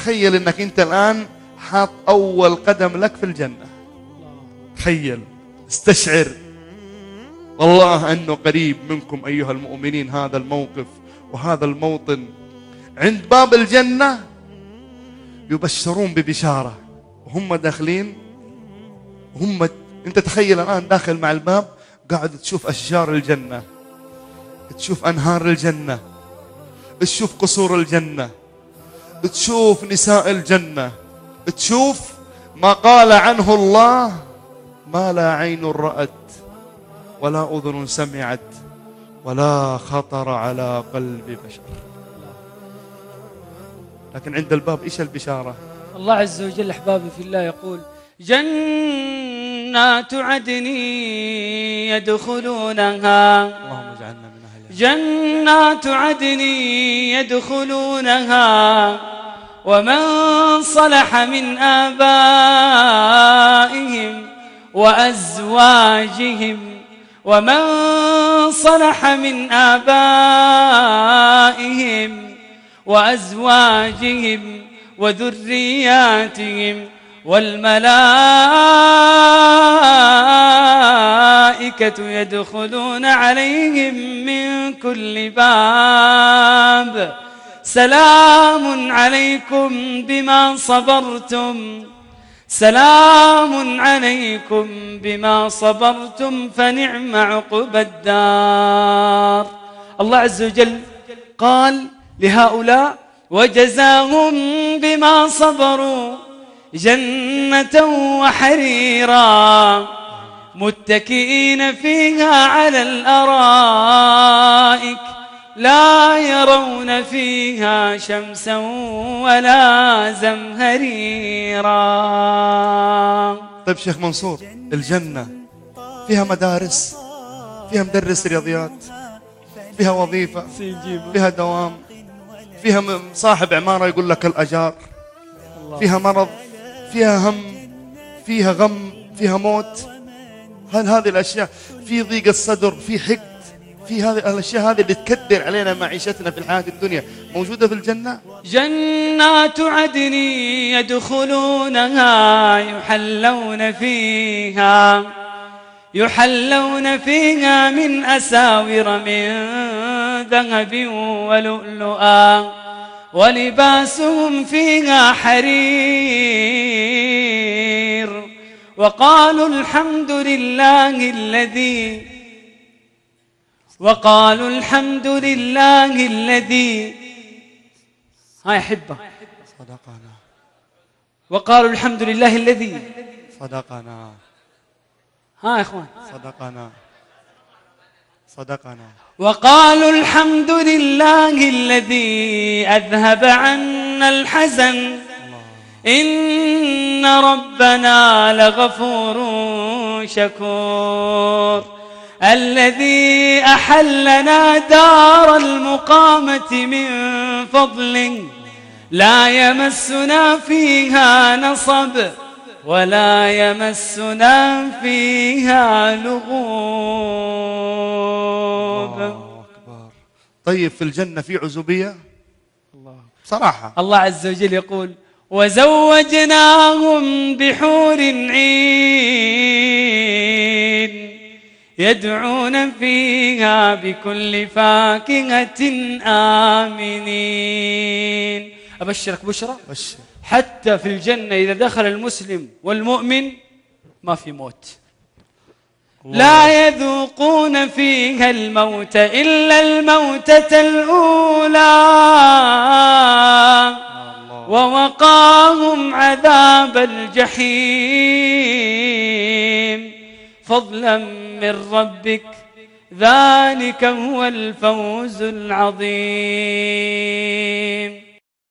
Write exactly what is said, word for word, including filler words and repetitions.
تخيل أنك أنت الآن حاط أول قدم لك في الجنة. تخيل، استشعر والله أنه قريب منكم أيها المؤمنين هذا الموقف وهذا الموطن. عند باب الجنة يبشرون ببشارة وهم داخلين، هم أنت تخيل الآن داخل مع الباب قاعد تشوف أشجار الجنة، تشوف أنهار الجنة، تشوف قصور الجنة، تشوف نساء الجنة، تشوف ما قال عنه الله ما لا عين رأت ولا أذن سمعت ولا خطر على قلب بشر. لكن عند الباب إيش البشارة؟ الله عز وجل أحبابي في الله يقول: جنات عدن يدخلونها، اللهم اجعلنا من أهلها، جنات عدن يدخلونها ومن صلح من آبائهم وأزواجهم ومن صلح من آبائهم وأزواجهم وذرياتهم والملائكة يدخلون عليهم من كل باب سلام عليكم بما صبرتم سلام عليكم بما صبرتم فنعم عقبى الدار. الله عز وجل قال لهؤلاء: وجزاهم بما صبروا جنة وحريرا متكئين فيها على الأرائك لا يرون فيها شمسا ولا زمهريرا. طيب شيخ منصور، الجنة فيها مدارس، فيها مدرس رياضيات، فيها وظيفة، فيها دوام، فيها صاحب عمارة يقول لك الأجار، فيها مرض، فيها هم، فيها غم، فيها موت. هل هذه الأشياء في ضيق الصدر، في حقد، في هذه الأشياء هذه اللي تكدر علينا معيشتنا في الحياة الدنيا موجودة في الجنة؟ جنات عدن يدخلونها يحلون فيها يحلون فيها من أساور من ذهب ولؤلؤا ولباسهم فيها حرير وقالوا الحمد لله الذي وقالوا الحمد لله الذي هاي حبة صدقنا وقالوا الحمد لله الذي صدقنا ها يا إخوان صدقنا صدقنا وقالوا الحمد لله الذي أذهب عنا الحزن إن ربنا لغفور شكور الذي أحلنا دار المقامة من فضله لا يمسنا فيها نصب ولا يمسنا فيها لغوب. الله أكبر. طيب في الجنة في عزوبية؟ الله بصراحة الله عز وجل يقول: وزوجناهم بحور عين يدعون فيها بكل فاكهة آمنين. أبشرك بشرى، بشر. حتى في الجنة إذا دخل المسلم والمؤمن ما في موت، لا يذوقون فيها الموت إلا الموتة الأولى ووقاهم عذاب الجحيم فضلا من ربك ذلك هو الفوز العظيم.